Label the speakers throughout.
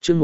Speaker 1: chương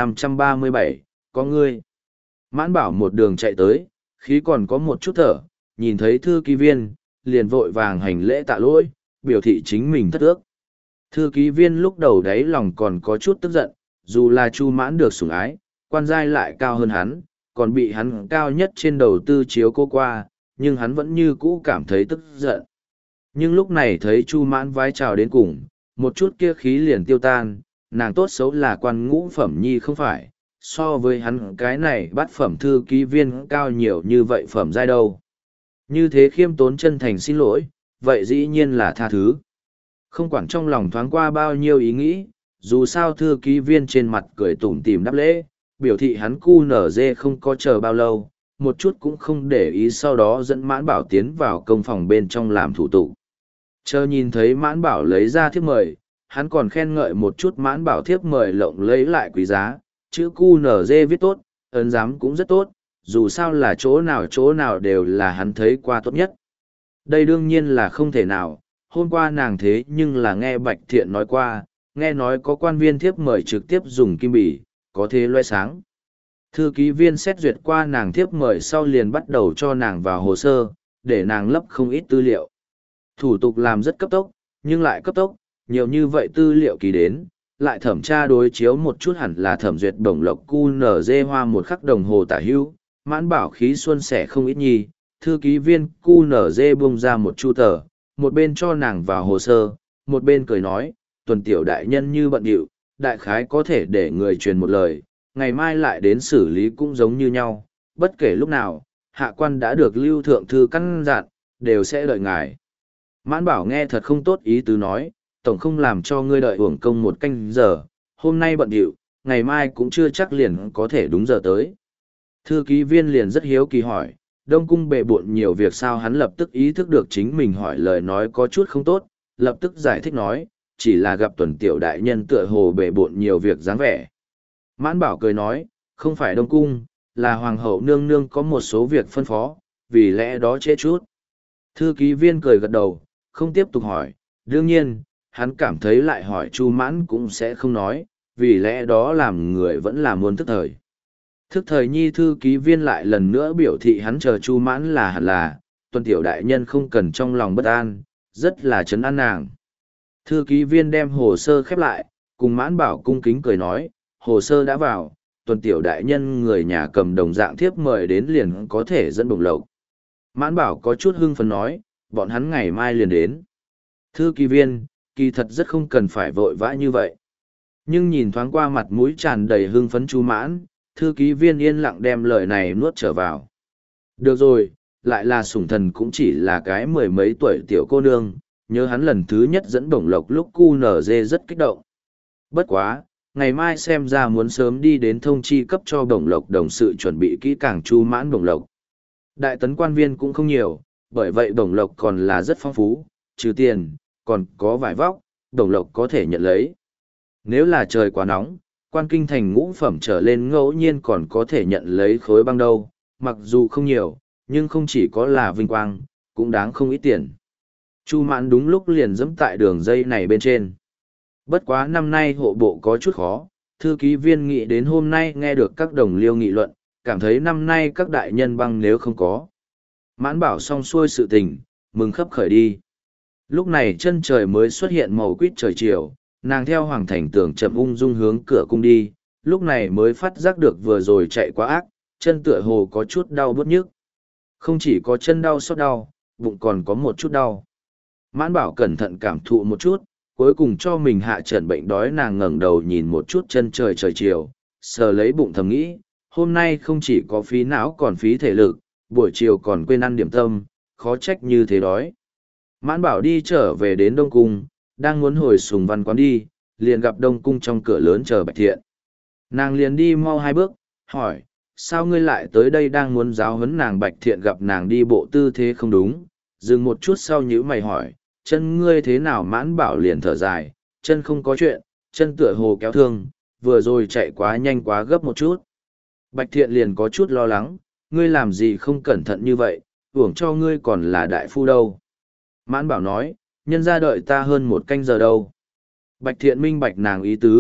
Speaker 1: 1537, có ngươi. Mãn Bảo một đường chạy tới, khí còn có một chút thở, nhìn thấy thư ký viên, liền vội vàng hành lễ tạ lỗi, biểu thị chính mình thất ước. Thư ký viên lúc đầu đáy lòng còn có chút tức giận, dù là Chu Mãn được sủng ái, quan giai lại cao hơn hắn, còn bị hắn cao nhất trên đầu tư chiếu cô qua, nhưng hắn vẫn như cũ cảm thấy tức giận. Nhưng lúc này thấy Chu Mãn vái chào đến cùng, một chút kia khí liền tiêu tan, nàng tốt xấu là quan ngũ phẩm nhi không phải, so với hắn cái này bắt phẩm thư ký viên cao nhiều như vậy phẩm giai đâu. Như thế khiêm tốn chân thành xin lỗi, vậy dĩ nhiên là tha thứ. Không quản trong lòng thoáng qua bao nhiêu ý nghĩ, dù sao thư ký viên trên mặt cười tủm tỉm đáp lễ, biểu thị hắn cu nở dê không có chờ bao lâu, một chút cũng không để ý, sau đó dẫn Mãn Bảo tiến vào công phòng bên trong làm thủ tục. Chờ nhìn thấy Mãn Bảo lấy ra thiếp mời, hắn còn khen ngợi một chút Mãn Bảo thiếp mời lộng lấy lại quý giá, chữ cu nở dê viết tốt, ấn giám cũng rất tốt, dù sao là chỗ nào đều là hắn thấy qua tốt nhất. Đây đương nhiên là không thể nào, hôm qua nàng thế nhưng là nghe Bạch Thiện nói qua, nghe nói có quan viên thiếp mời trực tiếp dùng kim bỉ, có thế loe sáng. Thư ký viên xét duyệt qua nàng thiếp mời sau liền bắt đầu cho nàng vào hồ sơ, để nàng lấp không ít tư liệu. Thủ tục làm rất cấp tốc, nhưng lại cấp tốc, nhiều như vậy tư liệu ký đến, lại thẩm tra đối chiếu một chút hẳn là thẩm duyệt bổng lộc cu nở dê hoa một khắc đồng hồ tả hữu, Mãn Bảo khí xuân sẻ không ít nhi, thư ký viên cu nở dê bung ra một chu tờ, một bên cho nàng vào hồ sơ, một bên cười nói, Tuần tiểu đại nhân như bận điệu, đại khái có thể để người truyền một lời, ngày mai lại đến xử lý cũng giống như nhau, bất kể lúc nào, hạ quan đã được lưu thượng thư căn dặn, đều sẽ đợi ngài. Mãn Bảo nghe thật không tốt ý tứ nói, tổng không làm cho ngươi đợi uổng công một canh giờ, hôm nay bận điệu, ngày mai cũng chưa chắc liền có thể đúng giờ tới. Thư ký viên liền rất hiếu kỳ hỏi, Đông Cung bệ bộn nhiều việc sao, hắn lập tức ý thức được chính mình hỏi lời nói có chút không tốt, lập tức giải thích nói, chỉ là gặp Tuần tiểu đại nhân tựa hồ bệ bộn nhiều việc dáng vẻ. Mãn Bảo cười nói, không phải Đông Cung, là Hoàng hậu nương nương có một số việc phân phó, vì lẽ đó trễ chút. Thư ký viên cười gật đầu, không tiếp tục hỏi, đương nhiên, hắn cảm thấy lại hỏi Chu Mãn cũng sẽ không nói, vì lẽ đó làm người vẫn là muốn thức thời. Thức thời nhi thư ký viên lại lần nữa biểu thị hắn chờ Chu Mãn là hẳn là, Tuần tiểu đại nhân không cần trong lòng bất an, rất là trấn an nàng. Thư ký viên đem hồ sơ khép lại, cùng Mãn Bảo cung kính cười nói, hồ sơ đã vào, Tuần tiểu đại nhân người nhà cầm đồng dạng thiếp mời đến liền có thể dẫn bổng lộc. Mãn Bảo có chút hưng phấn nói, bọn hắn ngày mai liền đến. Thư ký viên, kỳ thật rất không cần phải vội vã như vậy. Nhưng nhìn thoáng qua mặt mũi tràn đầy hưng phấn Chu Mãn, thư ký viên yên lặng đem lời này nuốt trở vào. Được rồi, lại là sủng thần cũng chỉ là cái mười mấy tuổi tiểu cô nương, nhớ hắn lần thứ nhất dẫn bổng lộc lúc cu nở dê rất kích động. Bất quá, ngày mai xem ra muốn sớm đi đến thông chi cấp cho bổng lộc đồng sự chuẩn bị kỹ càng Chu Mãn bổng lộc. Đại tấn quan viên cũng không nhiều, bởi vậy bổng lộc còn là rất phong phú, trừ tiền, còn có vải vóc, bổng lộc có thể nhận lấy. Nếu là trời quá nóng, quan kinh thành ngũ phẩm trở lên ngẫu nhiên còn có thể nhận lấy khối băng đâu, mặc dù không nhiều, nhưng không chỉ có là vinh quang, cũng đáng không ít tiền. Chu Mãn đúng lúc liền dẫm tại đường dây này bên trên. Bất quá năm nay hộ bộ có chút khó, thư ký viên nghĩ đến hôm nay nghe được các đồng liêu nghị luận, cảm thấy năm nay các đại nhân băng nếu không có. Mãn Bảo xong xuôi sự tình, mừng khấp khởi đi. Lúc này chân trời mới xuất hiện màu quýt trời chiều, nàng theo Hoàng Thành Tường chậm ung dung hướng cửa cung đi, lúc này mới phát giác được vừa rồi chạy quá ác, chân tựa hồ có chút đau bứt nhức. Không chỉ có chân đau xót đau, bụng còn có một chút đau. Mãn Bảo cẩn thận cảm thụ một chút, cuối cùng cho mình hạ trận bệnh đói, nàng ngẩng đầu nhìn một chút chân trời trời chiều, sờ lấy bụng thầm nghĩ, hôm nay không chỉ có phí não còn phí thể lực, buổi chiều còn quên ăn điểm tâm, khó trách như thế đói. Mãn Bảo đi trở về đến Đông Cung, đang muốn hồi Sùng Văn quán đi, liền gặp Đông Cung trong cửa lớn chờ Bạch Thiện. Nàng liền đi mau hai bước, hỏi, sao ngươi lại tới đây? Đang muốn giáo huấn nàng. Bạch Thiện gặp nàng đi bộ tư thế không đúng, dừng một chút sau nhíu mày hỏi, chân ngươi thế nào? Mãn Bảo liền thở dài, chân không có chuyện, chân tựa hồ kéo thương, vừa rồi chạy quá nhanh quá gấp một chút. Bạch Thiện liền có chút lo lắng, ngươi làm gì không cẩn thận như vậy, uổng cho ngươi còn là đại phu đâu. Mãn Bảo nói, nhân ra đợi ta hơn một canh giờ đâu. Bạch Thiện minh bạch nàng ý tứ,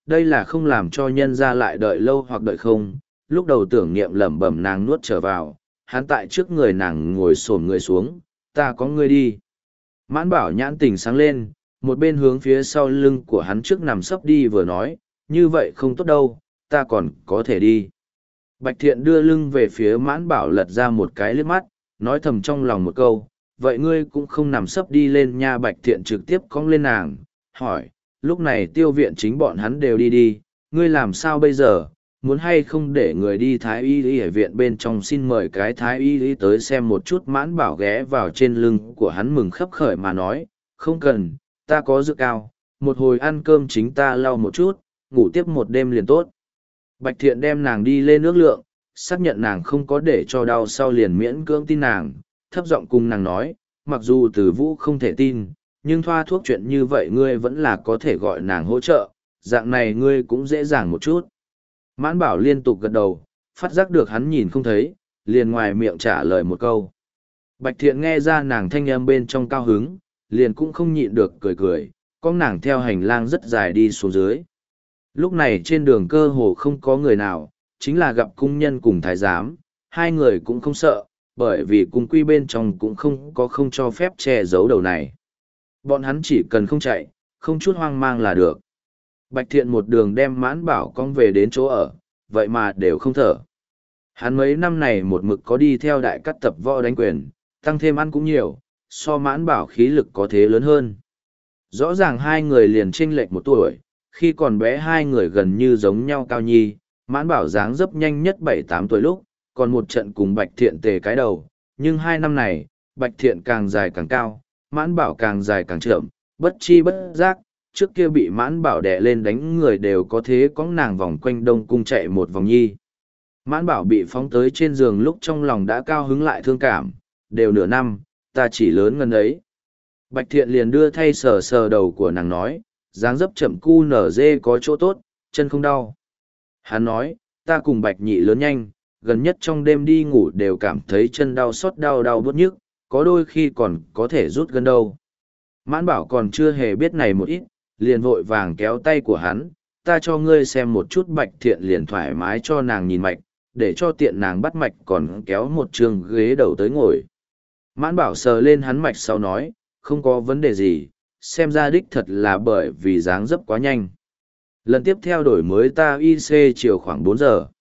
Speaker 1: đây là không làm cho nhân ra lại đợi lâu hoặc đợi không. Lúc đầu tưởng niệm lẩm bẩm nàng nuốt trở vào, hắn tại trước người nàng ngồi xổm người xuống, ta có ngươi đi. Mãn bảo nhãn tình sáng lên, một bên hướng phía sau lưng của hắn trước nằm sấp đi vừa nói, như vậy không tốt đâu, ta còn có thể đi. Bạch thiện đưa lưng về phía mãn bảo lật ra một cái liếc mắt, nói thầm trong lòng một câu, vậy ngươi cũng không nằm sấp đi lên nha. Bạch thiện trực tiếp cong lên nàng, hỏi, lúc này tiêu viện chính bọn hắn đều đi, ngươi làm sao bây giờ, muốn hay không để người đi thái y ở viện bên trong, xin mời cái thái y tới xem một chút. Mãn bảo ghé vào trên lưng của hắn mừng khấp khởi mà nói, không cần, ta có dược cao, một hồi ăn cơm chính ta lau một chút, ngủ tiếp một đêm liền tốt. Bạch thiện đem nàng đi lên nước lượng, xác nhận nàng không có để cho đau sau liền miễn cưỡng tin nàng, thấp giọng cùng nàng nói, mặc dù Từ Vũ không thể tin, nhưng thoa thuốc chuyện như vậy ngươi vẫn là có thể gọi nàng hỗ trợ, dạng này ngươi cũng dễ dàng một chút. Mãn bảo liên tục gật đầu, phát giác được hắn nhìn không thấy, liền ngoài miệng trả lời một câu. Bạch thiện nghe ra nàng thanh âm bên trong cao hứng, liền cũng không nhịn được cười, con nàng theo hành lang rất dài đi xuống dưới. Lúc này trên đường cơ hồ không có người nào, chính là gặp cung nhân cùng thái giám, hai người cũng không sợ, bởi vì cung quy bên trong cũng không cho phép che giấu đầu này. Bọn hắn chỉ cần không chạy, không chút hoang mang là được. Bạch thiện một đường đem mãn bảo cong về đến chỗ ở, vậy mà đều không thở. Hắn mấy năm này một mực có đi theo đại cắt tập võ đánh quyền, tăng thêm ăn cũng nhiều, so mãn bảo khí lực có thế lớn hơn. Rõ ràng hai người liền chênh lệch một tuổi, khi còn bé hai người gần như giống nhau cao nhi, mãn bảo dáng dấp nhanh nhất 7-8 tuổi lúc, còn một trận cùng Bạch Thiện tề cái đầu, nhưng 2 năm này, Bạch Thiện càng dài càng cao, mãn bảo càng dài càng chậm, bất chi bất giác, trước kia bị mãn bảo đè lên đánh người đều có thế có nàng vòng quanh Đông Cung chạy một vòng nhi. Mãn bảo bị phóng tới trên giường lúc trong lòng đã cao hứng lại thương cảm, đều nửa năm, ta chỉ lớn ngân ấy. Bạch Thiện liền đưa thay sờ sờ đầu của nàng nói, dáng dấp chậm cu nở dê có chỗ tốt, chân không đau. Hắn nói, ta cùng Bạch Nhị lớn nhanh, gần nhất trong đêm đi ngủ đều cảm thấy chân đau xót đau bứt nhức, có đôi khi còn có thể rút gân đâu. Mãn bảo còn chưa hề biết này một ít, liền vội vàng kéo tay của hắn, ta cho ngươi xem một chút. Bạch Thiện liền thoải mái cho nàng nhìn mạch, để cho tiện nàng bắt mạch còn kéo một trường ghế đầu tới ngồi. Mãn bảo sờ lên hắn mạch sau nói, không có vấn đề gì, xem ra đích thật là bởi vì dáng dấp quá nhanh. Lần tiếp theo đổi mới ta IC chiều khoảng 4 giờ.